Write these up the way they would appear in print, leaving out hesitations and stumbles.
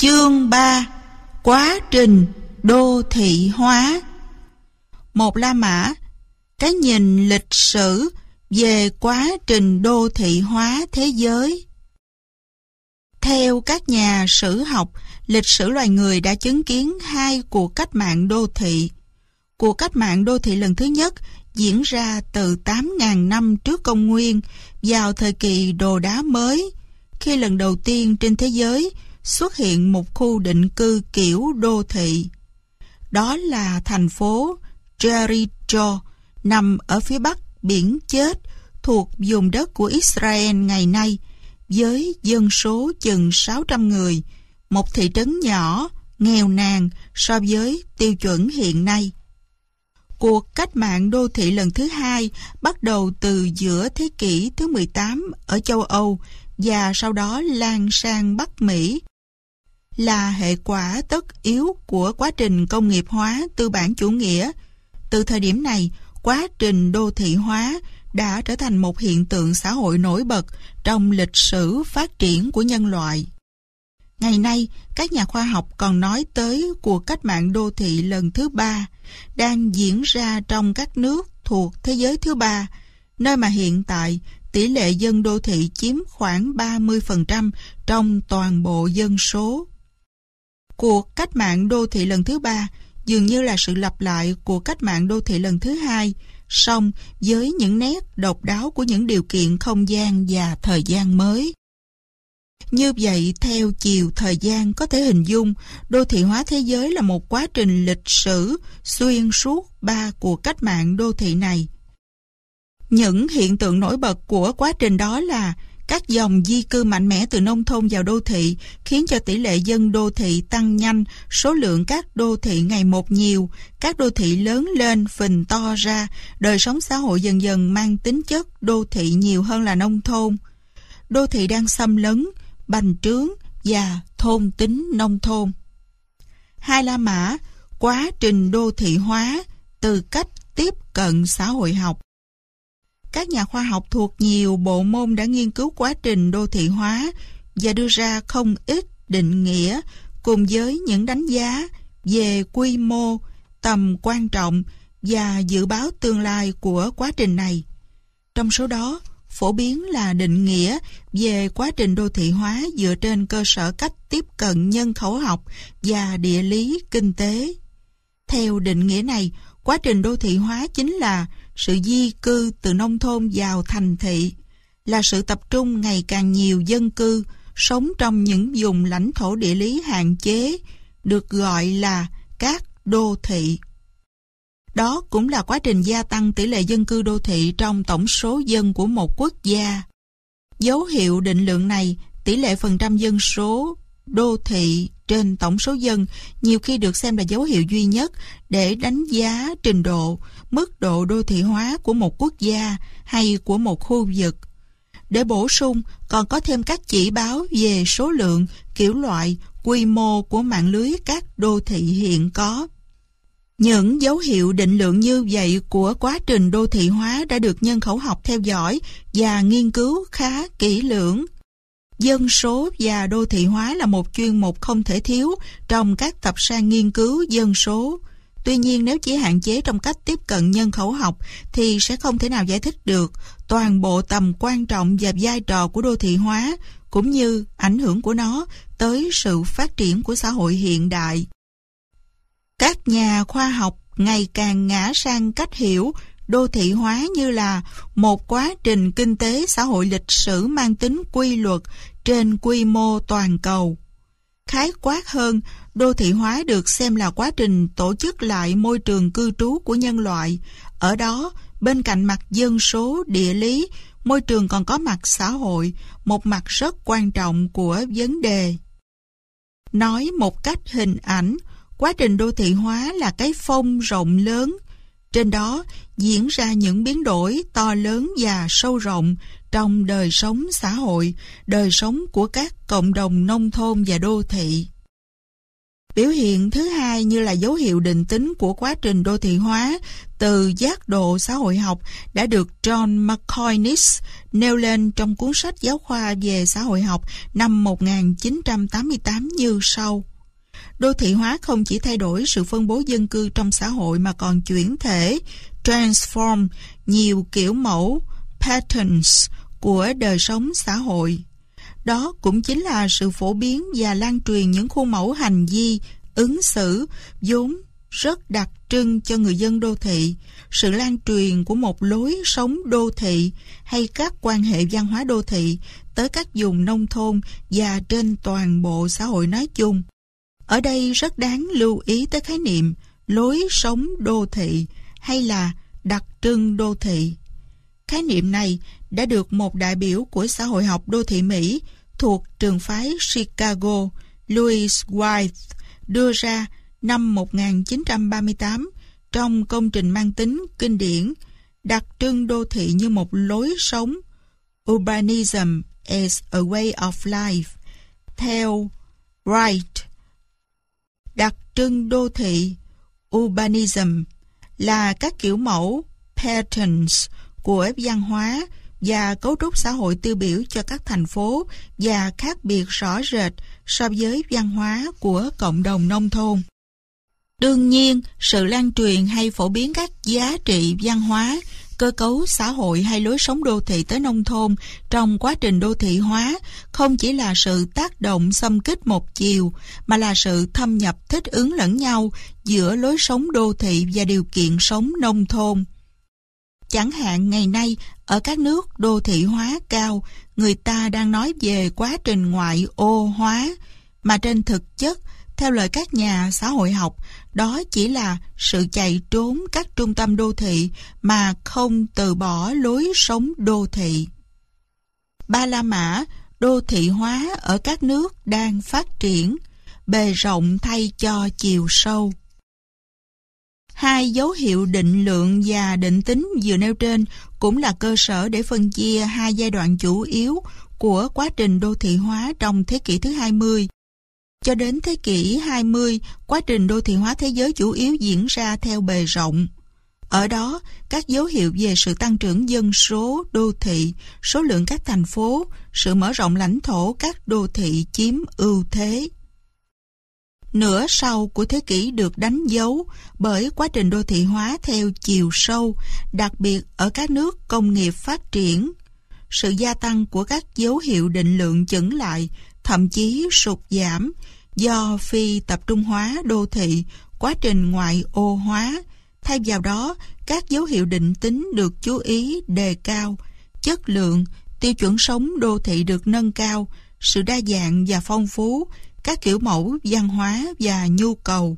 Chương 3: Quá trình đô thị hóa. Một La Mã, cái nhìn lịch sử về quá trình đô thị hóa thế giới. Theo các nhà sử học, lịch sử loài người đã chứng kiến hai cuộc cách mạng đô thị. Cuộc cách mạng đô thị lần thứ nhất diễn ra từ 8.000 năm trước công nguyên, vào thời kỳ đồ đá mới, khi lần đầu tiên trên thế giới xuất hiện một khu định cư kiểu đô thị. Đó là thành phố Jericho, nằm ở phía bắc biển Chết, thuộc vùng đất của Israel ngày nay, với dân số chừng 600 người, một thị trấn nhỏ, nghèo nàn so với tiêu chuẩn hiện nay. Cuộc cách mạng đô thị lần thứ hai bắt đầu từ giữa thế kỷ thứ 18 ở châu Âu và sau đó lan sang Bắc Mỹ, là hệ quả tất yếu của quá trình công nghiệp hóa tư bản chủ nghĩa. Từ thời điểm này, quá trình đô thị hóa đã trở thành một hiện tượng xã hội nổi bật trong lịch sử phát triển của nhân loại. Ngày nay, các nhà khoa học còn nói tới cuộc cách mạng đô thị lần thứ ba đang diễn ra trong các nước thuộc thế giới thứ ba, nơi mà hiện tại tỷ lệ dân đô thị chiếm khoảng 30% trong toàn bộ dân số. Cuộc cách mạng đô thị lần thứ ba dường như là sự lặp lại của cách mạng đô thị lần thứ hai, song với những nét độc đáo của những điều kiện không gian và thời gian mới. Như vậy, theo chiều thời gian có thể hình dung, đô thị hóa thế giới là một quá trình lịch sử xuyên suốt ba cuộc cách mạng đô thị này. Những hiện tượng nổi bật của quá trình đó là các dòng di cư mạnh mẽ từ nông thôn vào đô thị khiến cho tỷ lệ dân đô thị tăng nhanh, số lượng các đô thị ngày một nhiều, các đô thị lớn lên, phình to ra, đời sống xã hội dần dần mang tính chất đô thị nhiều hơn là nông thôn. Đô thị đang xâm lấn, bành trướng và thôn tính nông thôn. Hai La Mã, quá trình đô thị hóa từ cách tiếp cận xã hội học. Các nhà khoa học thuộc nhiều bộ môn đã nghiên cứu quá trình đô thị hóa và đưa ra không ít định nghĩa cùng với những đánh giá về quy mô, tầm quan trọng và dự báo tương lai của quá trình này. Trong số đó, phổ biến là định nghĩa về quá trình đô thị hóa dựa trên cơ sở cách tiếp cận nhân khẩu học và địa lý kinh tế. Theo định nghĩa này, quá trình đô thị hóa chính là sự di cư từ nông thôn vào thành thị, là sự tập trung ngày càng nhiều dân cư sống trong những vùng lãnh thổ địa lý hạn chế, được gọi là các đô thị. Đó cũng là quá trình gia tăng tỷ lệ dân cư đô thị trong tổng số dân của một quốc gia. Dấu hiệu định lượng này, tỷ lệ phần trăm dân số đô thị trên tổng số dân, nhiều khi được xem là dấu hiệu duy nhất để đánh giá trình độ, mức độ đô thị hóa của một quốc gia hay của một khu vực. Để bổ sung, còn có thêm các chỉ báo về số lượng, kiểu loại, quy mô của mạng lưới các đô thị hiện có. Những dấu hiệu định lượng như vậy của quá trình đô thị hóa đã được nhân khẩu học theo dõi và nghiên cứu khá kỹ lưỡng. Dân số và đô thị hóa là một chuyên mục không thể thiếu trong các tập san nghiên cứu dân số. Tuy nhiên, nếu chỉ hạn chế trong cách tiếp cận nhân khẩu học thì sẽ không thể nào giải thích được toàn bộ tầm quan trọng và vai trò của đô thị hóa, cũng như ảnh hưởng của nó tới sự phát triển của xã hội hiện đại. Các nhà khoa học ngày càng ngã sang cách hiểu đô thị hóa như là một quá trình kinh tế xã hội lịch sử mang tính quy luật trên quy mô toàn cầu. Khái quát hơn, đô thị hóa được xem là quá trình tổ chức lại môi trường cư trú của nhân loại. Ở đó, bên cạnh mặt dân số, địa lý, môi trường còn có mặt xã hội, một mặt rất quan trọng của vấn đề. Nói một cách hình ảnh, quá trình đô thị hóa là cái phông rộng lớn. Trên đó diễn ra những biến đổi to lớn và sâu rộng trong đời sống xã hội, đời sống của các cộng đồng nông thôn và đô thị. Biểu hiện thứ hai như là dấu hiệu định tính của quá trình đô thị hóa từ giác độ xã hội học đã được John McCoynis nêu lên trong cuốn sách giáo khoa về xã hội học năm 1988 như sau. Đô thị hóa không chỉ thay đổi sự phân bố dân cư trong xã hội mà còn chuyển thể, transform nhiều kiểu mẫu, patterns của đời sống xã hội. Đó cũng chính là sự phổ biến và lan truyền những khuôn mẫu hành vi, ứng xử vốn rất đặc trưng cho người dân đô thị, sự lan truyền của một lối sống đô thị hay các quan hệ văn hóa đô thị tới các vùng nông thôn và trên toàn bộ xã hội nói chung. Ở đây rất đáng lưu ý tới khái niệm lối sống đô thị hay là đặc trưng đô thị. Khái niệm này đã được một đại biểu của xã hội học đô thị Mỹ thuộc trường phái Chicago, Louis White, đưa ra năm 1938 trong công trình mang tính kinh điển Đặc trưng đô thị như một lối sống, Urbanism as a way of life. Theo Wright, đặc trưng đô thị, Urbanism, là các kiểu mẫu, patterns của văn hóa và cấu trúc xã hội tiêu biểu cho các thành phố và khác biệt rõ rệt so với văn hóa của cộng đồng nông thôn. Đương nhiên, sự lan truyền hay phổ biến các giá trị văn hóa, cơ cấu xã hội hay lối sống đô thị tới nông thôn trong quá trình đô thị hóa không chỉ là sự tác động xâm kích một chiều, mà là sự thâm nhập thích ứng lẫn nhau giữa lối sống đô thị và điều kiện sống nông thôn. Chẳng hạn ngày nay, ở các nước đô thị hóa cao, người ta đang nói về quá trình ngoại ô hóa, mà trên thực chất, theo lời các nhà xã hội học, đó chỉ là sự chạy trốn các trung tâm đô thị mà không từ bỏ lối sống đô thị. Ba La Mã, đô thị hóa ở các nước đang phát triển, bề rộng thay cho chiều sâu. Hai dấu hiệu định lượng và định tính vừa nêu trên cũng là cơ sở để phân chia hai giai đoạn chủ yếu của quá trình đô thị hóa trong thế kỷ thứ 20. Cho đến thế kỷ 20, quá trình đô thị hóa thế giới chủ yếu diễn ra theo bề rộng. Ở đó, các dấu hiệu về sự tăng trưởng dân số đô thị, số lượng các thành phố, sự mở rộng lãnh thổ các đô thị chiếm ưu thế. Nửa sau của thế kỷ được đánh dấu bởi quá trình đô thị hóa theo chiều sâu, đặc biệt ở các nước công nghiệp phát triển. Sự gia tăng của các dấu hiệu định lượng chững lại, thậm chí sụt giảm, do phi tập trung hóa đô thị, quá trình ngoại ô hóa. Thay vào đó, các dấu hiệu định tính được chú ý đề cao, chất lượng, tiêu chuẩn sống đô thị được nâng cao, sự đa dạng và phong phú, các kiểu mẫu văn hóa và nhu cầu.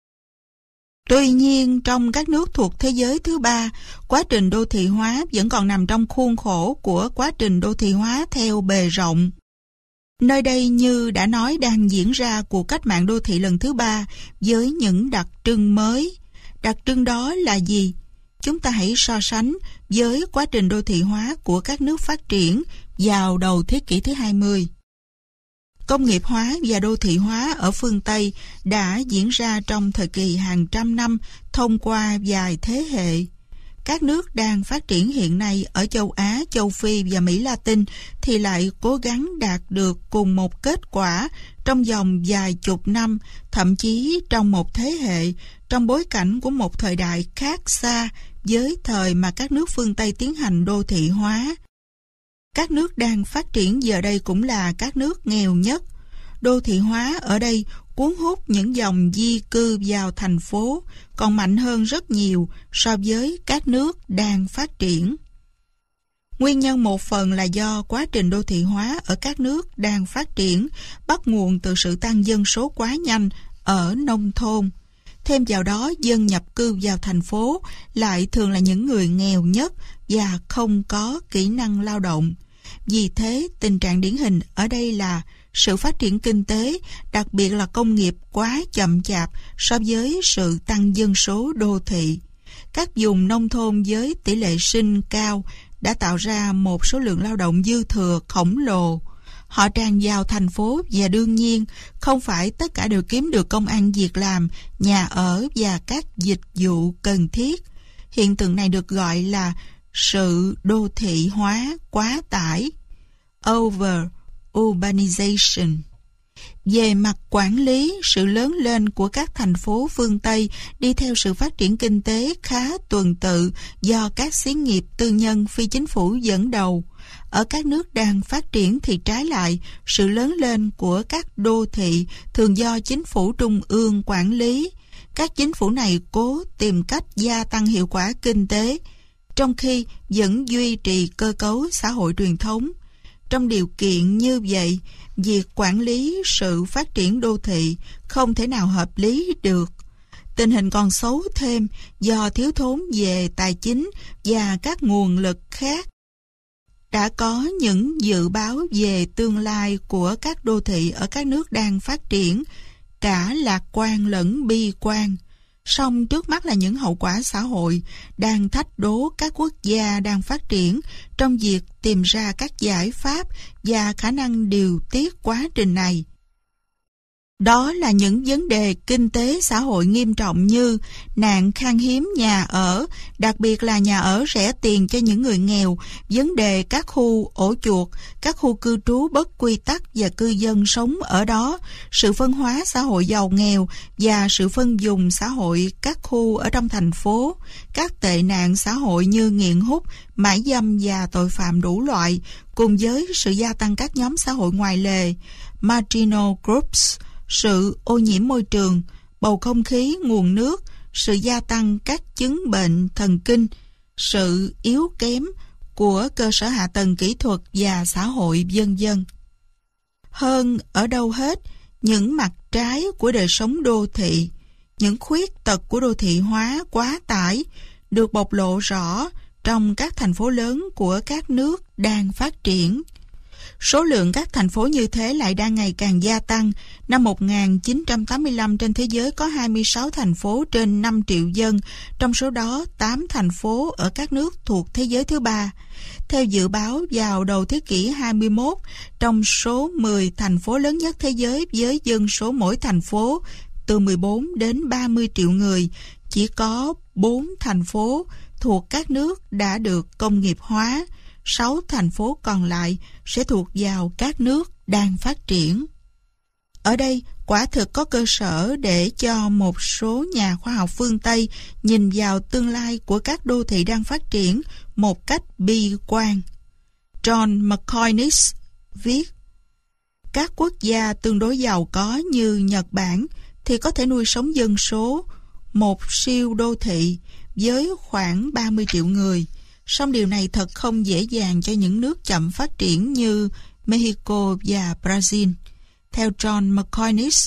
Tuy nhiên, trong các nước thuộc thế giới thứ ba, quá trình đô thị hóa vẫn còn nằm trong khuôn khổ của quá trình đô thị hóa theo bề rộng. Nơi đây như đã nói đang diễn ra cuộc cách mạng đô thị lần thứ ba với những đặc trưng mới. Đặc trưng đó là gì? Chúng ta hãy so sánh với quá trình đô thị hóa của các nước phát triển vào đầu thế kỷ thứ 20. Công nghiệp hóa và đô thị hóa ở phương Tây đã diễn ra trong thời kỳ hàng trăm năm thông qua vài thế hệ. Các nước đang phát triển hiện nay ở châu Á, châu Phi và Mỹ Latin thì lại cố gắng đạt được cùng một kết quả trong vòng vài chục năm, thậm chí trong một thế hệ, trong bối cảnh của một thời đại khác xa với thời mà các nước phương Tây tiến hành đô thị hóa. Các nước đang phát triển giờ đây cũng là các nước nghèo nhất. Đô thị hóa ở đây cuốn hút những dòng di cư vào thành phố còn mạnh hơn rất nhiều so với các nước đang phát triển. Nguyên nhân một phần là do quá trình đô thị hóa ở các nước đang phát triển bắt nguồn từ sự tăng dân số quá nhanh ở nông thôn. Thêm vào đó, dân nhập cư vào thành phố lại thường là những người nghèo nhất và không có kỹ năng lao động. Vì thế, tình trạng điển hình ở đây là sự phát triển kinh tế, đặc biệt là công nghiệp quá chậm chạp so với sự tăng dân số đô thị. Các vùng nông thôn với tỷ lệ sinh cao đã tạo ra một số lượng lao động dư thừa khổng lồ. Họ tràn vào thành phố và đương nhiên không phải tất cả đều kiếm được công ăn việc làm, nhà ở và các dịch vụ cần thiết. Hiện tượng này được gọi là sự đô thị hóa quá tải, over urbanization. Về mặt quản lý, sự lớn lên của các thành phố phương Tây đi theo sự phát triển kinh tế khá tuần tự do các xí nghiệp tư nhân phi chính phủ dẫn đầu. Ở các nước đang phát triển thì trái lại, sự lớn lên của các đô thị thường do chính phủ trung ương quản lý. Các chính phủ này cố tìm cách gia tăng hiệu quả kinh tế, trong khi vẫn duy trì cơ cấu xã hội truyền thống. Trong điều kiện như vậy, việc quản lý sự phát triển đô thị không thể nào hợp lý được. Tình hình còn xấu thêm do thiếu thốn về tài chính và các nguồn lực khác. Đã có những dự báo về tương lai của các đô thị ở các nước đang phát triển, cả lạc quan lẫn bi quan. Song trước mắt là những hậu quả xã hội đang thách đố các quốc gia đang phát triển trong việc tìm ra các giải pháp và khả năng điều tiết quá trình này. Đó là những vấn đề kinh tế xã hội nghiêm trọng như nạn khan hiếm nhà ở, đặc biệt là nhà ở rẻ tiền cho những người nghèo, vấn đề các khu ổ chuột, các khu cư trú bất quy tắc và cư dân sống ở đó, sự phân hóa xã hội giàu nghèo và sự phân vùng xã hội các khu ở trong thành phố, các tệ nạn xã hội như nghiện hút, mại dâm và tội phạm đủ loại, cùng với sự gia tăng các nhóm xã hội ngoài lề, marginal groups, sự ô nhiễm môi trường, bầu không khí, nguồn nước, sự gia tăng các chứng bệnh thần kinh, sự yếu kém của cơ sở hạ tầng kỹ thuật và xã hội, vân vân. Hơn ở đâu hết, những mặt trái của đời sống đô thị, những khuyết tật của đô thị hóa quá tải được bộc lộ rõ trong các thành phố lớn của các nước đang phát triển. Số lượng các thành phố như thế lại đang ngày càng gia tăng. Năm 1985 trên thế giới có 26 thành phố trên 5 triệu dân, trong số đó 8 thành phố ở các nước thuộc thế giới thứ ba. Theo dự báo vào đầu thế kỷ 21, trong số 10 thành phố lớn nhất thế giới với dân số mỗi thành phố từ 14 đến 30 triệu người, chỉ có 4 thành phố thuộc các nước đã được công nghiệp hóa. 6 thành phố còn lại sẽ thuộc vào các nước đang phát triển. Ở đây, quả thực có cơ sở để cho một số nhà khoa học phương Tây nhìn vào tương lai của các đô thị đang phát triển một cách bi quan. John McCoynis viết, các quốc gia tương đối giàu có như Nhật Bản thì có thể nuôi sống dân số một siêu đô thị với khoảng 30 triệu người. Song điều này thật không dễ dàng cho những nước chậm phát triển như Mexico và Brazil. Theo John McCoynis,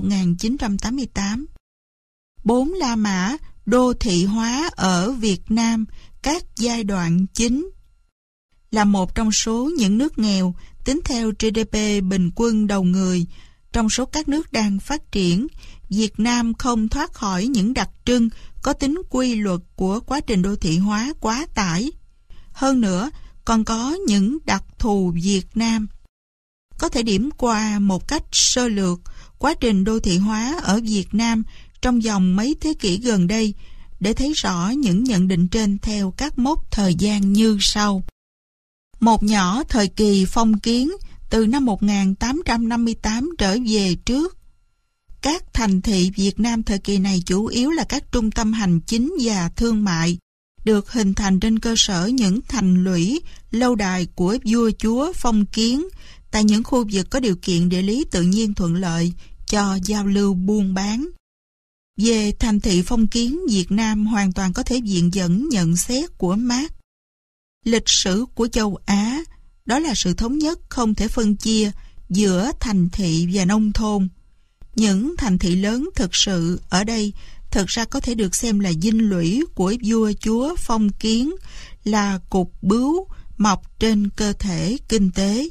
1988. 4 La Mã đô thị hóa ở Việt Nam các giai đoạn chính. Là một trong số những nước nghèo, tính theo GDP bình quân đầu người, trong số các nước đang phát triển, Việt Nam không thoát khỏi những đặc trưng có tính quy luật của quá trình đô thị hóa quá tải. Hơn nữa, còn có những đặc thù Việt Nam. Có thể điểm qua một cách sơ lược quá trình đô thị hóa ở Việt Nam trong vòng mấy thế kỷ gần đây để thấy rõ những nhận định trên theo các mốc thời gian như sau. Một nhỏ thời kỳ phong kiến từ năm 1858 trở về trước. Các thành thị Việt Nam thời kỳ này chủ yếu là các trung tâm hành chính và thương mại, được hình thành trên cơ sở những thành lũy, lâu đài của vua chúa phong kiến tại những khu vực có điều kiện địa lý tự nhiên thuận lợi cho giao lưu buôn bán. Về thành thị phong kiến Việt Nam hoàn toàn có thể viện dẫn nhận xét của Marx. Lịch sử của châu Á, đó là sự thống nhất không thể phân chia giữa thành thị và nông thôn. Những thành thị lớn thực sự ở đây thực ra có thể được xem là dinh lũy của vua chúa phong kiến, là cục bướu mọc trên cơ thể kinh tế.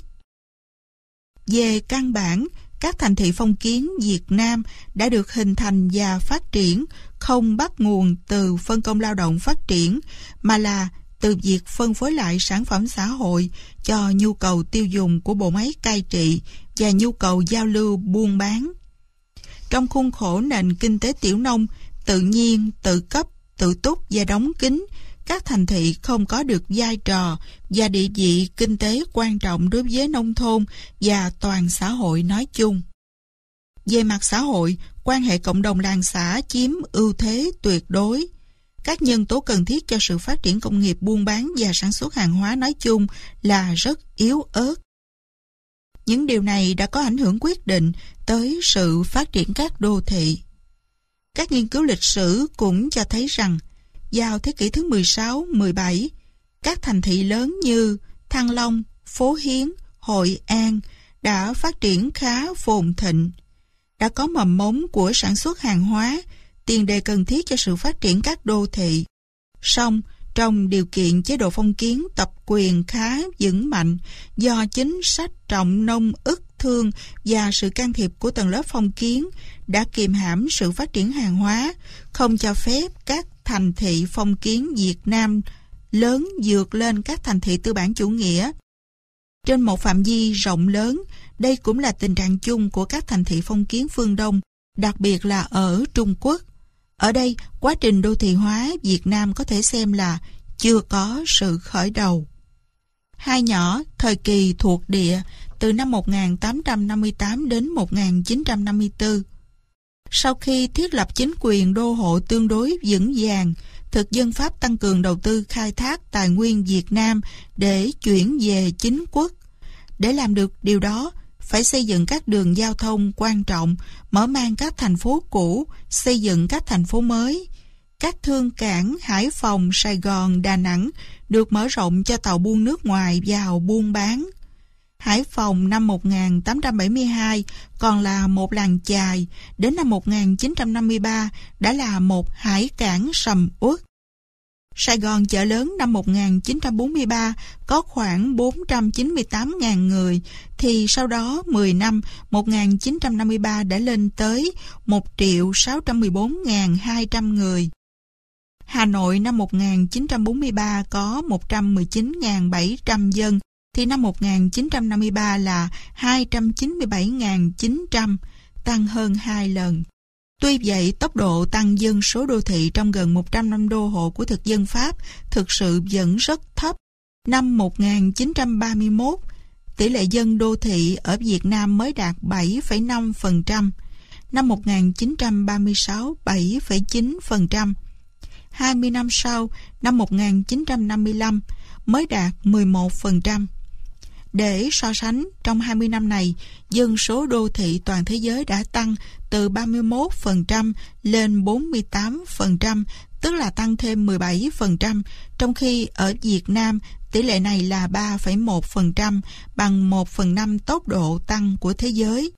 Về căn bản, các thành thị phong kiến Việt Nam đã được hình thành và phát triển không bắt nguồn từ phân công lao động phát triển, mà là từ việc phân phối lại sản phẩm xã hội cho nhu cầu tiêu dùng của bộ máy cai trị và nhu cầu giao lưu buôn bán. Trong khuôn khổ nền kinh tế tiểu nông, tự nhiên, tự cấp, tự túc và đóng kín, các thành thị không có được vai trò và địa vị kinh tế quan trọng đối với nông thôn và toàn xã hội nói chung. Về mặt xã hội, quan hệ cộng đồng làng xã chiếm ưu thế tuyệt đối. Các nhân tố cần thiết cho sự phát triển công nghiệp buôn bán và sản xuất hàng hóa nói chung là rất yếu ớt. Những điều này đã có ảnh hưởng quyết định tới sự phát triển các đô thị. Các nghiên cứu lịch sử cũng cho thấy rằng vào thế kỷ thứ 16-17, các thành thị lớn như Thăng Long, Phố Hiến, Hội An đã phát triển khá phồn thịnh. Đã có mầm mống của sản xuất hàng hóa, tiền đề cần thiết cho sự phát triển các đô thị. Song, trong điều kiện chế độ phong kiến tập quyền khá vững mạnh do chính sách trọng nông ức thương và sự can thiệp của tầng lớp phong kiến đã kiềm hãm sự phát triển hàng hóa, không cho phép các thành thị phong kiến Việt Nam lớn vượt lên các thành thị tư bản chủ nghĩa. Trên một phạm vi rộng lớn, đây cũng là tình trạng chung của các thành thị phong kiến phương Đông, đặc biệt là ở Trung Quốc. Ở đây, quá trình đô thị hóa Việt Nam có thể xem là chưa có sự khởi đầu. Hai nhỏ, thời kỳ thuộc địa, từ năm 1858 đến 1954. Sau khi thiết lập chính quyền đô hộ tương đối vững vàng, thực dân Pháp tăng cường đầu tư khai thác tài nguyên Việt Nam để chuyển về chính quốc. Để làm được điều đó, phải xây dựng các đường giao thông quan trọng, mở mang các thành phố cũ, xây dựng các thành phố mới. Các thương cảng Hải Phòng, Sài Gòn, Đà Nẵng được mở rộng cho tàu buôn nước ngoài vào buôn bán. Hải Phòng năm 1872 còn là một làng chài, đến năm 1953 đã là một hải cảng sầm uất. Sài Gòn chợ lớn năm 1943 có khoảng 498.000 người, thì sau đó 10 năm, 1953 đã lên tới 1.614.200 người. Hà Nội năm 1943 có 119.700 dân, thì năm 1953 là 297.900, tăng hơn 2 lần. Tuy vậy, tốc độ tăng dân số đô thị trong gần 100 năm đô hộ của thực dân Pháp thực sự vẫn rất thấp. Năm 1931, tỷ lệ dân đô thị ở Việt Nam mới đạt 7,5%, năm 1936 7,9%. 20 năm sau, năm 1955 mới đạt 11%. Để so sánh, trong 20 năm này, dân số đô thị toàn thế giới đã tăng từ 31% lên 48%, tức là tăng thêm 17%, trong khi ở Việt Nam, tỷ lệ này là 3,1%, bằng 1/5 tốc độ tăng của thế giới.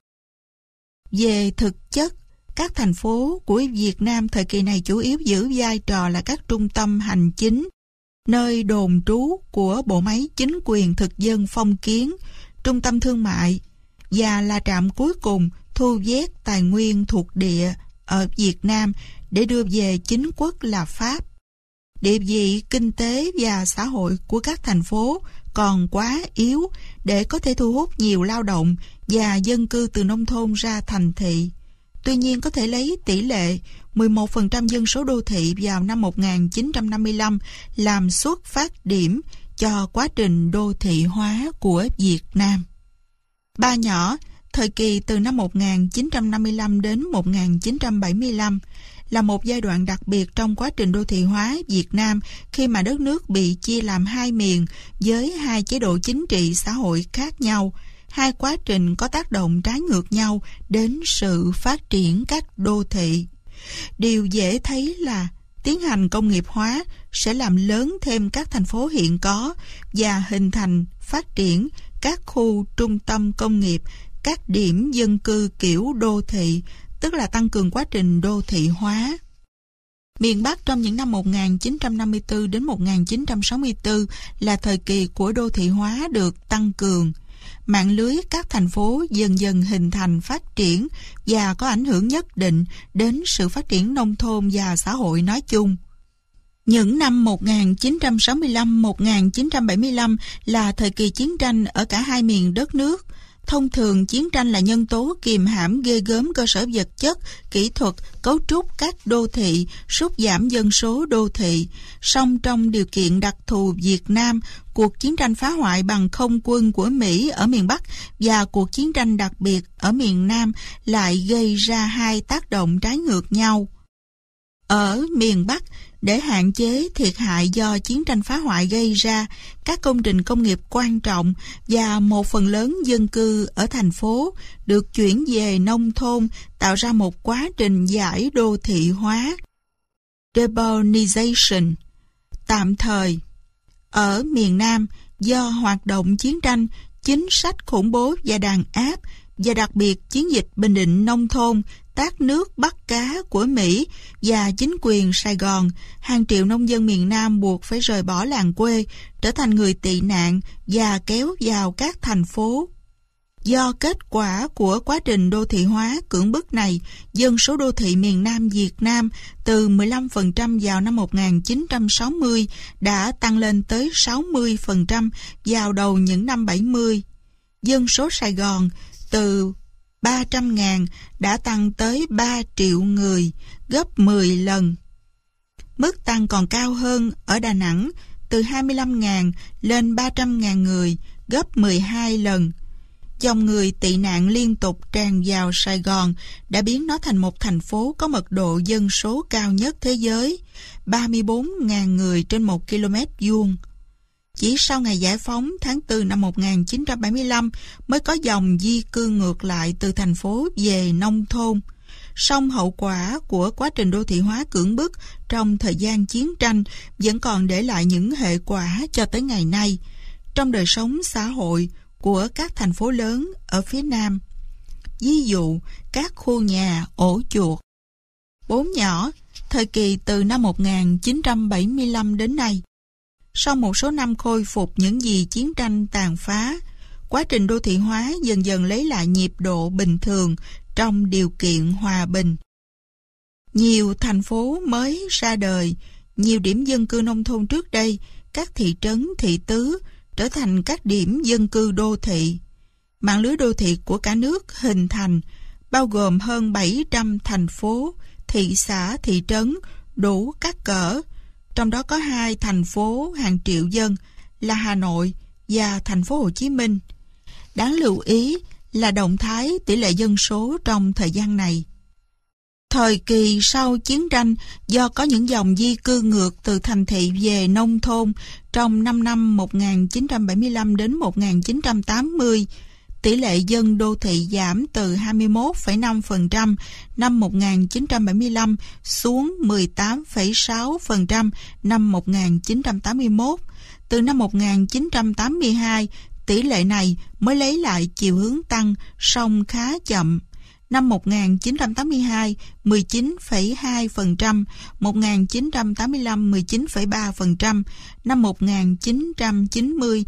Về thực chất, các thành phố của Việt Nam thời kỳ này chủ yếu giữ vai trò là các trung tâm hành chính, nơi đồn trú của bộ máy chính quyền thực dân phong kiến, trung tâm thương mại, và là trạm cuối cùng thu vét tài nguyên thuộc địa ở Việt Nam để đưa về chính quốc là Pháp. Địa vị kinh tế và xã hội của các thành phố còn quá yếu để có thể thu hút nhiều lao động và dân cư từ nông thôn ra thành thị. Tuy nhiên, có thể lấy tỷ lệ 11% dân số đô thị vào năm 1955 làm xuất phát điểm cho quá trình đô thị hóa của Việt Nam. Ba nhỏ, thời kỳ từ năm 1955 đến 1975 là một giai đoạn đặc biệt trong quá trình đô thị hóa Việt Nam, khi mà đất nước bị chia làm hai miền với hai chế độ chính trị xã hội khác nhau. Hai quá trình có tác động trái ngược nhau đến sự phát triển các đô thị. Điều dễ thấy là tiến hành công nghiệp hóa sẽ làm lớn thêm các thành phố hiện có và hình thành phát triển các khu trung tâm công nghiệp, các điểm dân cư kiểu đô thị, tức là tăng cường quá trình đô thị hóa. Miền Bắc trong những năm 1954 đến 1964 là thời kỳ của đô thị hóa được tăng cường. Mạng lưới các thành phố dần dần hình thành phát triển và có ảnh hưởng nhất định đến sự phát triển nông thôn và xã hội nói chung. Những năm 1965-1975 là thời kỳ chiến tranh ở cả hai miền đất nước. Thông thường, chiến tranh là nhân tố kìm hãm ghê gớm cơ sở vật chất, kỹ thuật, cấu trúc các đô thị, sút giảm dân số đô thị. Song trong điều kiện đặc thù Việt Nam, cuộc chiến tranh phá hoại bằng không quân của Mỹ ở miền Bắc và cuộc chiến tranh đặc biệt ở miền Nam lại gây ra hai tác động trái ngược nhau. Ở miền Bắc, để hạn chế thiệt hại do chiến tranh phá hoại gây ra, các công trình công nghiệp quan trọng và một phần lớn dân cư ở thành phố được chuyển về nông thôn, tạo ra một quá trình giải đô thị hóa, urbanization, tạm thời. Ở miền Nam, do hoạt động chiến tranh, chính sách khủng bố và đàn áp, và đặc biệt chiến dịch bình định nông thôn, tát nước bắt cá của Mỹ và chính quyền Sài Gòn, hàng triệu nông dân miền Nam buộc phải rời bỏ làng quê, trở thành người tị nạn và kéo vào các thành phố. Do kết quả của quá trình đô thị hóa cưỡng bức này, dân số đô thị miền Nam Việt Nam từ 15% vào năm 1960 đã tăng lên tới 60% vào đầu những năm 70. Dân số Sài Gòn từ 300.000 đã tăng tới 3 triệu người, gấp 10 lần. Mức tăng còn cao hơn ở Đà Nẵng, từ 25.000 lên 300.000 người, gấp 12 lần. Dòng người tị nạn liên tục tràn vào Sài Gòn đã biến nó thành một thành phố có mật độ dân số cao nhất thế giới, 34.000 người trên 1 km vuông. Chỉ sau ngày giải phóng tháng 4 năm 1975 mới có dòng di cư ngược lại từ thành phố về nông thôn. Song hậu quả của quá trình đô thị hóa cưỡng bức trong thời gian chiến tranh vẫn còn để lại những hệ quả cho tới ngày nay trong đời sống xã hội của các thành phố lớn ở phía Nam. Ví dụ, các khu nhà ổ chuột. Bốn nhỏ, thời kỳ từ năm 1975 đến nay. Sau một số năm khôi phục những gì chiến tranh tàn phá, quá trình đô thị hóa dần dần lấy lại nhịp độ bình thường trong điều kiện hòa bình. Nhiều thành phố mới ra đời, nhiều điểm dân cư nông thôn trước đây, các thị trấn, thị tứ trở thành các điểm dân cư đô thị. Mạng lưới đô thị của cả nước hình thành, bao gồm hơn 700 thành phố, thị xã, thị trấn, đủ các cỡ. Trong đó có 2 thành phố hàng triệu dân là Hà Nội và thành phố Hồ Chí Minh. Đáng lưu ý là động thái tỷ lệ dân số trong thời gian này. Thời kỳ sau chiến tranh, do có những dòng di cư ngược từ thành thị về nông thôn trong 5 năm 1975 đến 1980, tỷ lệ dân đô thị giảm từ 21,5% năm 1975 xuống 18,6% năm 1981. Từ năm 1982, tỷ lệ này mới lấy lại chiều hướng tăng, song khá chậm. Năm 1982, 19,2%, 1985, 19,3%, năm 1990,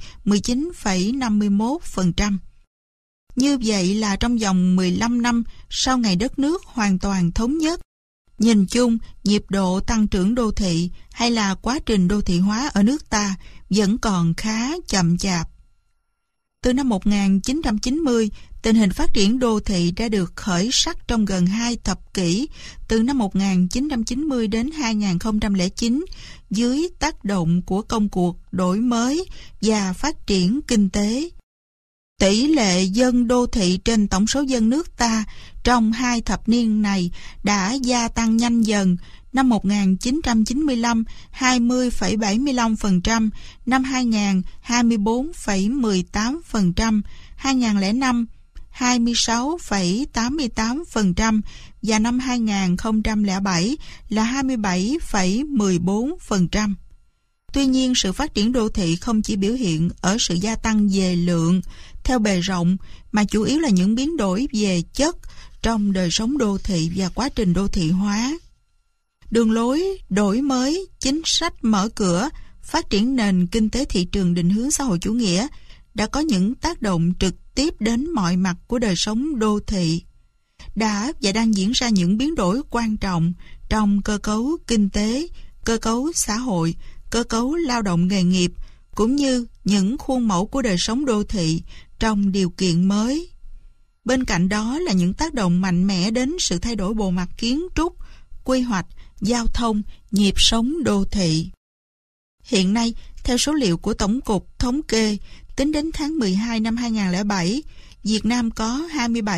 19,51%. Như vậy là trong vòng 15 năm sau ngày đất nước hoàn toàn thống nhất, nhìn chung, nhịp độ tăng trưởng đô thị hay là quá trình đô thị hóa ở nước ta vẫn còn khá chậm chạp. Từ năm 1990, tình hình phát triển đô thị đã được khởi sắc trong gần 2 thập kỷ, từ năm 1990 đến 2009, dưới tác động của công cuộc đổi mới và phát triển kinh tế. Tỷ lệ dân đô thị trên tổng số dân nước ta trong 2 thập niên này đã gia tăng nhanh dần. Năm 1995, 20,75%, năm 2000, 24,18%, 2005, 26,88% và năm 2007 là 27,14%. Tuy nhiên, sự phát triển đô thị không chỉ biểu hiện ở sự gia tăng về lượng theo bề rộng, mà chủ yếu là những biến đổi về chất trong đời sống đô thị và quá trình đô thị hóa. Đường lối đổi mới, chính sách mở cửa, phát triển nền kinh tế thị trường định hướng xã hội chủ nghĩa đã có những tác động trực tiếp đến mọi mặt của đời sống đô thị. Đã và đang diễn ra những biến đổi quan trọng trong cơ cấu kinh tế, cơ cấu xã hội, cơ cấu lao động nghề nghiệp, cũng như những khuôn mẫu của đời sống đô thị trong điều kiện mới. Bên cạnh đó là những tác động mạnh mẽ đến sự thay đổi bộ mặt kiến trúc, quy hoạch, giao thông, nhịp sống đô thị. Hiện nay, theo số liệu của Tổng cục Thống kê, tính đến tháng 12 năm 2007, Việt Nam có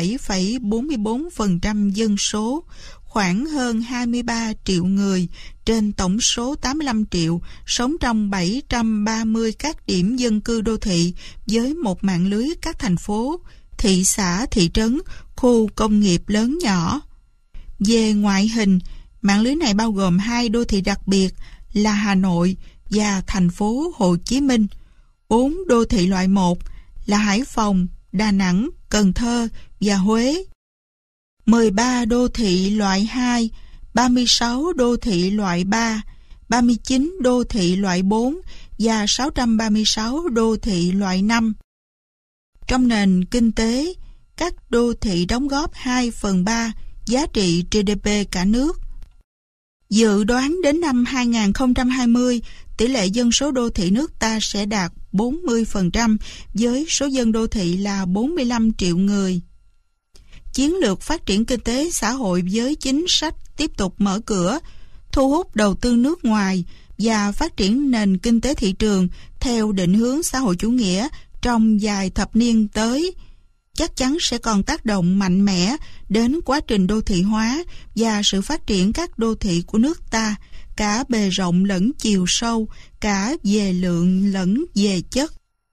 27,44% dân số, khoảng hơn 23 triệu người trên tổng số 85 triệu sống trong 730 các điểm dân cư đô thị với một mạng lưới các thành phố, thị xã, thị trấn, khu công nghiệp lớn nhỏ. Về ngoại hình, mạng lưới này bao gồm 2 đô thị đặc biệt là Hà Nội và thành phố Hồ Chí Minh, 4 đô thị loại 1 là Hải Phòng, Đà Nẵng, Cần Thơ và Huế, 13 đô thị loại 2, 36 đô thị loại 3, 39 đô thị loại 4 và 636 đô thị loại 5. Trong nền kinh tế, các đô thị đóng góp 2/3 giá trị GDP cả nước. Dự đoán đến năm 2020, tỷ lệ dân số đô thị nước ta sẽ đạt 40% với số dân đô thị là 45 triệu người. Chiến lược phát triển kinh tế xã hội với chính sách tiếp tục mở cửa, thu hút đầu tư nước ngoài và phát triển nền kinh tế thị trường theo định hướng xã hội chủ nghĩa trong vài thập niên tới, chắc chắn sẽ còn tác động mạnh mẽ đến quá trình đô thị hóa và sự phát triển các đô thị của nước ta, cả bề rộng lẫn chiều sâu, cả về lượng lẫn về chất.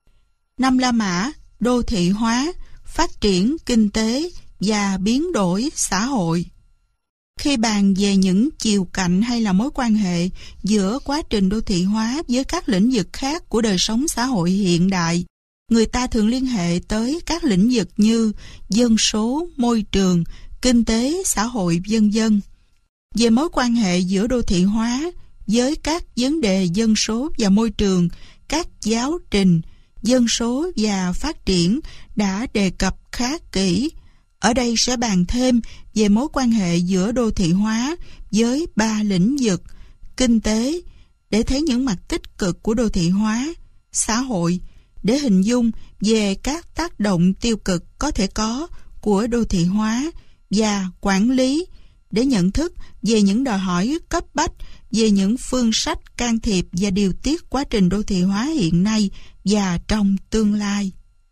5 La Mã, đô thị hóa, phát triển kinh tế và biến đổi xã hội. Khi bàn về những chiều cạnh hay là mối quan hệ giữa quá trình đô thị hóa với các lĩnh vực khác của đời sống xã hội hiện đại, người ta thường liên hệ tới các lĩnh vực như dân số, môi trường, kinh tế, xã hội, vân vân. Về mối quan hệ giữa đô thị hóa với các vấn đề dân số và môi trường, các giáo trình dân số và phát triển đã đề cập khá kỹ. Ở đây sẽ bàn thêm về mối quan hệ giữa đô thị hóa với 3 lĩnh vực: kinh tế, để thấy những mặt tích cực của đô thị hóa; xã hội, để hình dung về các tác động tiêu cực có thể có của đô thị hóa; và quản lý, để nhận thức về những đòi hỏi cấp bách về những phương sách can thiệp và điều tiết quá trình đô thị hóa hiện nay và trong tương lai.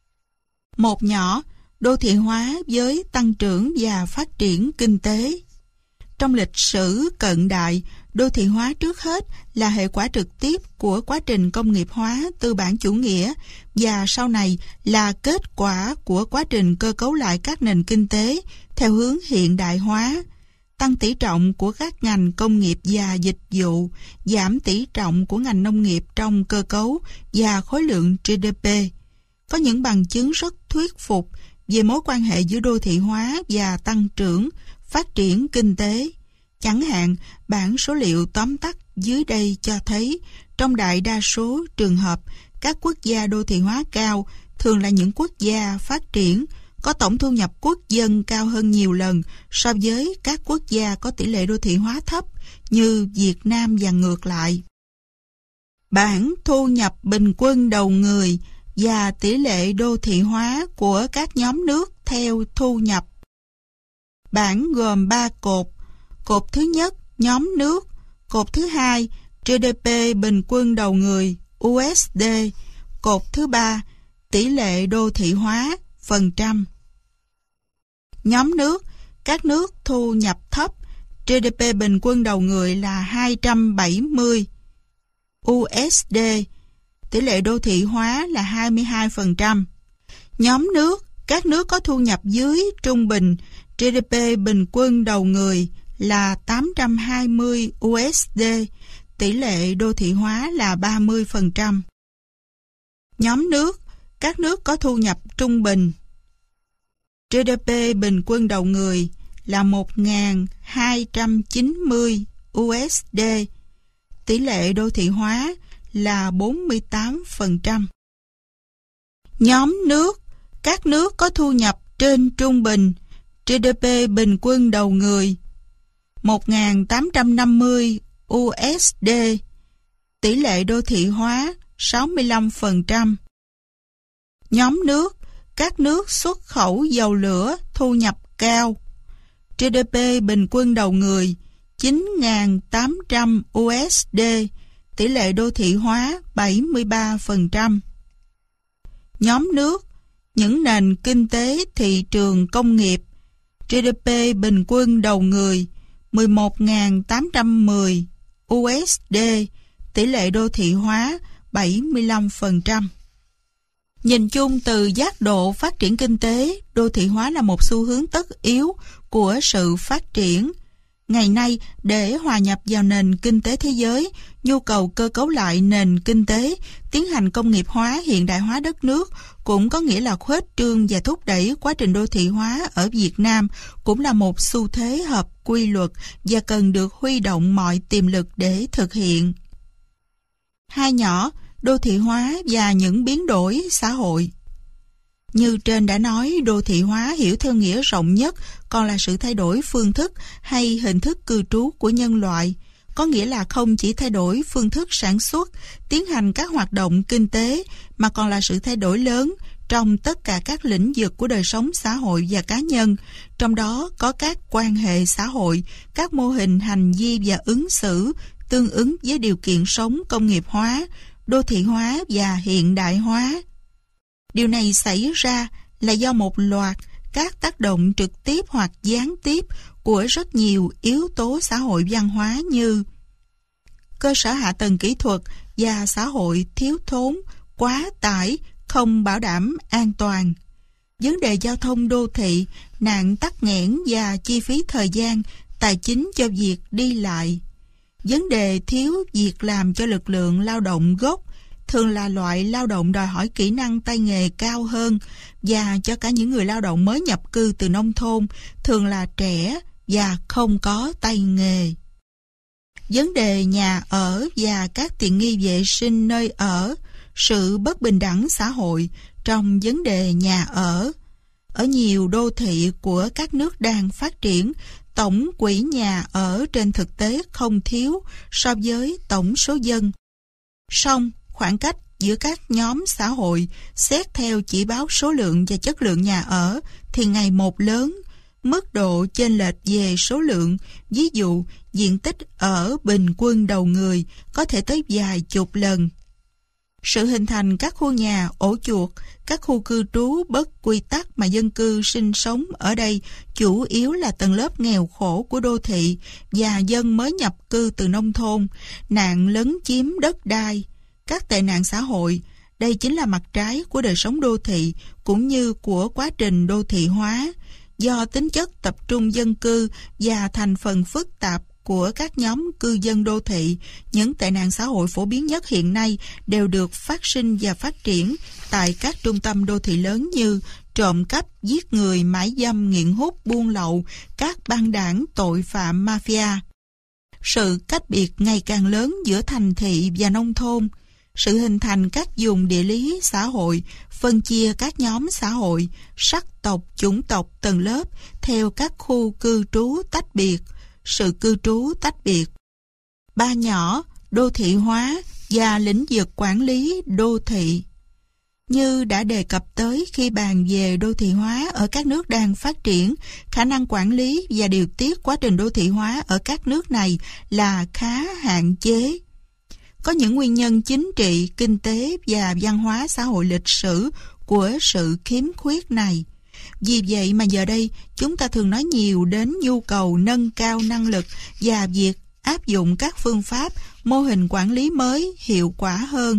Một nhỏ, đô thị hóa với tăng trưởng và phát triển kinh tế. Trong lịch sử cận đại, đô thị hóa trước hết là hệ quả trực tiếp của quá trình công nghiệp hóa tư bản chủ nghĩa và sau này là kết quả của quá trình cơ cấu lại các nền kinh tế theo hướng hiện đại hóa, tăng tỷ trọng của các ngành công nghiệp và dịch vụ, giảm tỷ trọng của ngành nông nghiệp trong cơ cấu và khối lượng GDP. Có những bằng chứng rất thuyết phục về mối quan hệ giữa đô thị hóa và tăng trưởng, phát triển kinh tế. Chẳng hạn, bảng số liệu tóm tắt dưới đây cho thấy, trong đại đa số trường hợp, các quốc gia đô thị hóa cao thường là những quốc gia phát triển, có tổng thu nhập quốc dân cao hơn nhiều lần so với các quốc gia có tỷ lệ đô thị hóa thấp như Việt Nam và ngược lại. Bảng thu nhập bình quân đầu người và tỷ lệ đô thị hóa của các nhóm nước theo thu nhập. Bảng gồm 3 cột. Cột thứ nhất, nhóm nước. Cột thứ hai, GDP bình quân đầu người, USD. Cột thứ ba, tỷ lệ đô thị hóa, phần trăm. Nhóm nước, các nước thu nhập thấp, GDP bình quân đầu người là 270 USD, tỷ lệ đô thị hóa là 22%. Nhóm nước, các nước có thu nhập dưới trung bình, GDP bình quân đầu người là 820 USD, tỷ lệ đô thị hóa là 30%. Nhóm nước, các nước có thu nhập trung bình, GDP bình quân đầu người là 1.290 USD, tỷ lệ đô thị hóa là 48%. Nhóm nước, các nước có thu nhập trên trung bình, GDP bình quân đầu người 1.850 USD, tỷ lệ đô thị hóa 65%. Nhóm nước, các nước xuất khẩu dầu lửa thu nhập cao. GDP bình quân đầu người 9.800 USD, tỷ lệ đô thị hóa 73%. Nhóm nước, những nền kinh tế thị trường công nghiệp, GDP bình quân đầu người 11.810 USD, tỷ lệ đô thị hóa 75%. Nhìn chung từ giác độ phát triển kinh tế, đô thị hóa là một xu hướng tất yếu của sự phát triển. Ngày nay, để hòa nhập vào nền kinh tế thế giới, nhu cầu cơ cấu lại nền kinh tế, tiến hành công nghiệp hóa, hiện đại hóa đất nước, cũng có nghĩa là khuếch trương và thúc đẩy quá trình đô thị hóa ở Việt Nam, cũng là một xu thế hợp quy luật và cần được huy động mọi tiềm lực để thực hiện. Hai nhỏ, đô thị hóa và những biến đổi xã hội. Như trên đã nói, đô thị hóa hiểu theo nghĩa rộng nhất còn là sự thay đổi phương thức hay hình thức cư trú của nhân loại, có nghĩa là không chỉ thay đổi phương thức sản xuất, tiến hành các hoạt động kinh tế, mà còn là sự thay đổi lớn trong tất cả các lĩnh vực của đời sống xã hội và cá nhân, trong đó có các quan hệ xã hội, các mô hình hành vi và ứng xử tương ứng với điều kiện sống công nghiệp hóa, đô thị hóa và hiện đại hóa. Điều này xảy ra là do một loạt các tác động trực tiếp hoặc gián tiếp của rất nhiều yếu tố xã hội văn hóa như cơ sở hạ tầng kỹ thuật và xã hội thiếu thốn, quá tải, không bảo đảm an toàn. Vấn đề giao thông đô thị, nạn tắc nghẽn và chi phí thời gian, tài chính cho việc đi lại. Vấn đề thiếu việc làm cho lực lượng lao động gốc, thường là loại lao động đòi hỏi kỹ năng tay nghề cao hơn, và cho cả những người lao động mới nhập cư từ nông thôn, thường là trẻ và không có tay nghề. Vấn đề nhà ở và các tiện nghi vệ sinh nơi ở, sự bất bình đẳng xã hội trong vấn đề nhà ở. Ở nhiều đô thị của các nước đang phát triển, tổng quỹ nhà ở trên thực tế không thiếu so với tổng số dân. Song, khoảng cách giữa các nhóm xã hội xét theo chỉ báo số lượng và chất lượng nhà ở thì ngày một lớn. Mức độ chênh lệch về số lượng, ví dụ diện tích ở bình quân đầu người, có thể tới vài chục lần. Sự hình thành các khu nhà ổ chuột, các khu cư trú bất quy tắc mà dân cư sinh sống ở đây chủ yếu là tầng lớp nghèo khổ của đô thị và dân mới nhập cư từ nông thôn, nạn lấn chiếm đất đai, các tệ nạn xã hội. Đây chính là mặt trái của đời sống đô thị cũng như của quá trình đô thị hóa. Do tính chất tập trung dân cư và thành phần phức tạp của các nhóm cư dân đô thị, những tệ nạn xã hội phổ biến nhất hiện nay đều được phát sinh và phát triển tại các trung tâm đô thị lớn như trộm cắp, giết người, mại dâm, nghiện hút, buôn lậu, các băng đảng, tội phạm, mafia. Sự cách biệt ngày càng lớn giữa thành thị và nông thôn, sự hình thành các vùng địa lý xã hội, phân chia các nhóm xã hội, sắc tộc, chủng tộc, tầng lớp theo các khu cư trú tách biệt, sự cư trú tách biệt. Ba nhỏ, đô thị hóa và lĩnh vực quản lý đô thị. Như đã đề cập tới khi bàn về đô thị hóa ở các nước đang phát triển, khả năng quản lý và điều tiết quá trình đô thị hóa ở các nước này là khá hạn chế. Có những nguyên nhân chính trị, kinh tế và văn hóa xã hội lịch sử của sự khiếm khuyết này. Vì vậy mà giờ đây chúng ta thường nói nhiều đến nhu cầu nâng cao năng lực và việc áp dụng các phương pháp, mô hình quản lý mới hiệu quả hơn.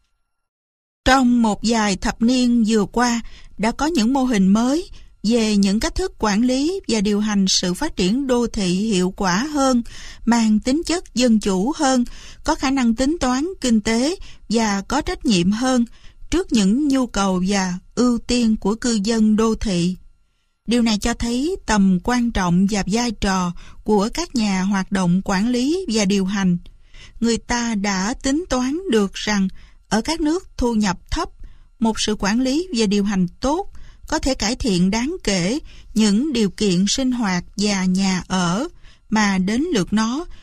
Trong một vài thập niên vừa qua, đã có những mô hình mới về những cách thức quản lý và điều hành sự phát triển đô thị hiệu quả hơn, mang tính chất dân chủ hơn, có khả năng tính toán kinh tế và có trách nhiệm hơn trước những nhu cầu và ưu tiên của cư dân đô thị. Điều này cho thấy tầm quan trọng và vai trò của các nhà hoạt động quản lý và điều hành. Người ta đã tính toán được rằng ở các nước thu nhập thấp, một sự quản lý và điều hành tốt có thể cải thiện đáng kể những điều kiện sinh hoạt và nhà ở, mà đến lượt nó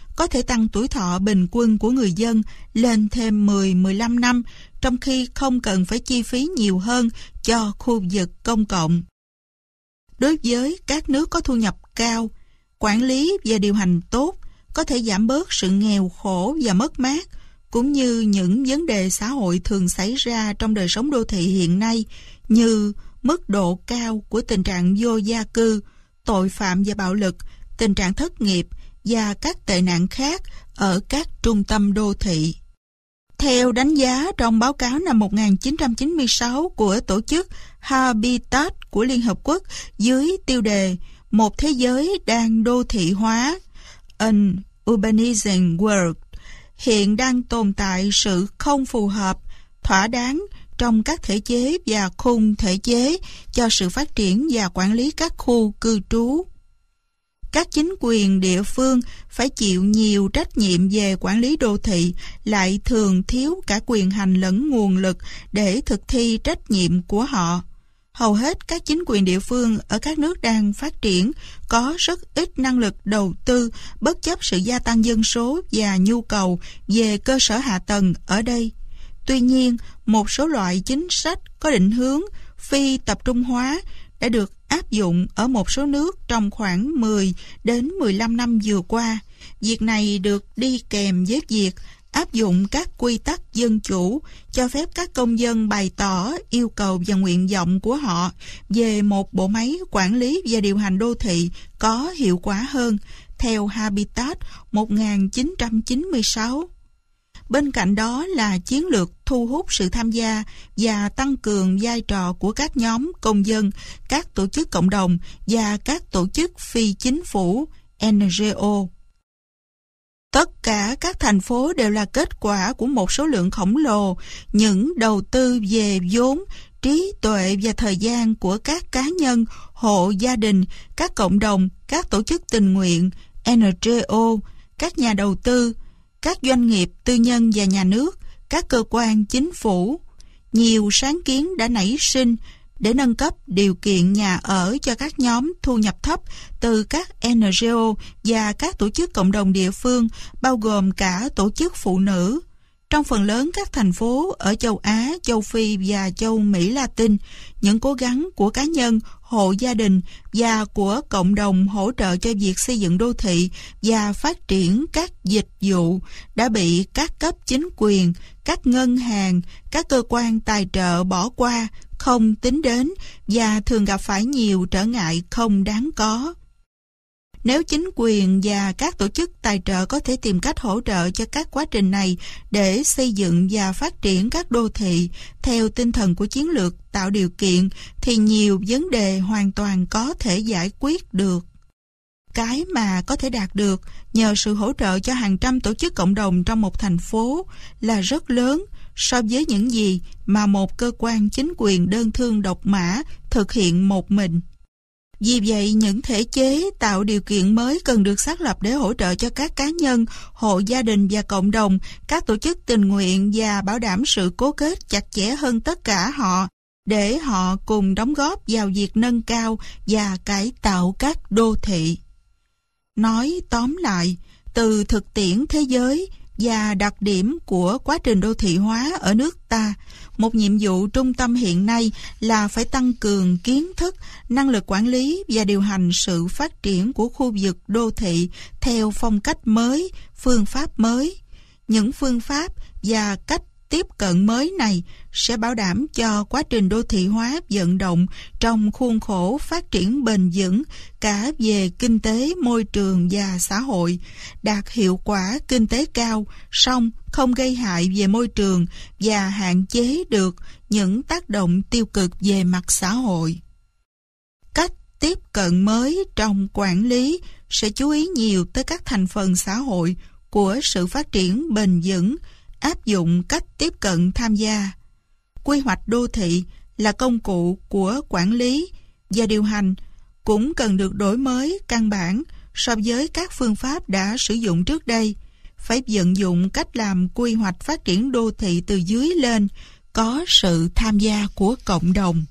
có thể tăng tuổi thọ bình quân của người dân lên thêm 10-15 năm, trong khi không cần phải chi phí nhiều hơn cho khu vực công cộng. Đối với các nước có thu nhập cao, quản lý và điều hành tốt có thể giảm bớt sự nghèo khổ và mất mát, cũng như những vấn đề xã hội thường xảy ra trong đời sống đô thị hiện nay, như mức độ cao của tình trạng vô gia cư, tội phạm và bạo lực, tình trạng thất nghiệp và các tệ nạn khác ở các trung tâm đô thị. Theo đánh giá trong báo cáo năm 1996 của tổ chức Habitat của Liên Hợp Quốc dưới tiêu đề Một thế giới đang đô thị hóa, An Urbanizing World, hiện đang tồn tại sự không phù hợp, thỏa đáng trong các thể chế và khung thể chế cho sự phát triển và quản lý các khu cư trú. Các chính quyền địa phương phải chịu nhiều trách nhiệm về quản lý đô thị, lại thường thiếu cả quyền hành lẫn nguồn lực để thực thi trách nhiệm của họ. Hầu hết các chính quyền địa phương ở các nước đang phát triển có rất ít năng lực đầu tư, bất chấp sự gia tăng dân số và nhu cầu về cơ sở hạ tầng ở đây. Tuy nhiên, một số loại chính sách có định hướng phi tập trung hóa đã được áp dụng ở một số nước trong khoảng 10 đến 15 năm vừa qua. Việc này được đi kèm với việc áp dụng các quy tắc dân chủ, cho phép các công dân bày tỏ yêu cầu và nguyện vọng của họ về một bộ máy quản lý và điều hành đô thị có hiệu quả hơn, theo Habitat 1996. Bên cạnh đó là chiến lược thu hút sự tham gia và tăng cường vai trò của các nhóm công dân, các tổ chức cộng đồng và các tổ chức phi chính phủ NGO. Tất cả các thành phố đều là kết quả của một số lượng khổng lồ những đầu tư về vốn, trí tuệ và thời gian của các cá nhân, hộ gia đình, các cộng đồng, các tổ chức tình nguyện, NGO, các nhà đầu tư, các doanh nghiệp tư nhân và nhà nước, các cơ quan chính phủ. Nhiều sáng kiến đã nảy sinh để nâng cấp điều kiện nhà ở cho các nhóm thu nhập thấp từ các NGO và các tổ chức cộng đồng địa phương, bao gồm cả tổ chức phụ nữ. Trong phần lớn các thành phố ở châu Á, châu Phi và châu Mỹ Latin, những cố gắng của cá nhân, hộ gia đình và của cộng đồng hỗ trợ cho việc xây dựng đô thị và phát triển các dịch vụ đã bị các cấp chính quyền, các ngân hàng, các cơ quan tài trợ bỏ qua, không tính đến và thường gặp phải nhiều trở ngại không đáng có. Nếu chính quyền và các tổ chức tài trợ có thể tìm cách hỗ trợ cho các quá trình này để xây dựng và phát triển các đô thị theo tinh thần của chiến lược tạo điều kiện, thì nhiều vấn đề hoàn toàn có thể giải quyết được. Cái mà có thể đạt được nhờ sự hỗ trợ cho hàng trăm tổ chức cộng đồng trong một thành phố là rất lớn so với những gì mà một cơ quan chính quyền đơn thương độc mã thực hiện một mình. Vì vậy, những thể chế tạo điều kiện mới cần được xác lập để hỗ trợ cho các cá nhân, hộ gia đình và cộng đồng, các tổ chức tình nguyện và bảo đảm sự cố kết chặt chẽ hơn tất cả họ, để họ cùng đóng góp vào việc nâng cao và cải tạo các đô thị. Nói tóm lại, từ thực tiễn thế giới và đặc điểm của quá trình đô thị hóa ở nước ta, một nhiệm vụ trung tâm hiện nay là phải tăng cường kiến thức, năng lực quản lý và điều hành sự phát triển của khu vực đô thị theo phong cách mới, phương pháp mới. Những phương pháp và cách tiếp cận mới này sẽ bảo đảm cho quá trình đô thị hóa vận động trong khuôn khổ phát triển bền vững cả về kinh tế, môi trường và xã hội, đạt hiệu quả kinh tế cao, song không gây hại về môi trường và hạn chế được những tác động tiêu cực về mặt xã hội. Cách tiếp cận mới trong quản lý sẽ chú ý nhiều tới các thành phần xã hội của sự phát triển bền vững, áp dụng cách tiếp cận tham gia. Quy hoạch đô thị là công cụ của quản lý và điều hành cũng cần được đổi mới căn bản so với các phương pháp đã sử dụng trước đây. Phải vận dụng cách làm quy hoạch phát triển đô thị từ dưới lên, có sự tham gia của cộng đồng.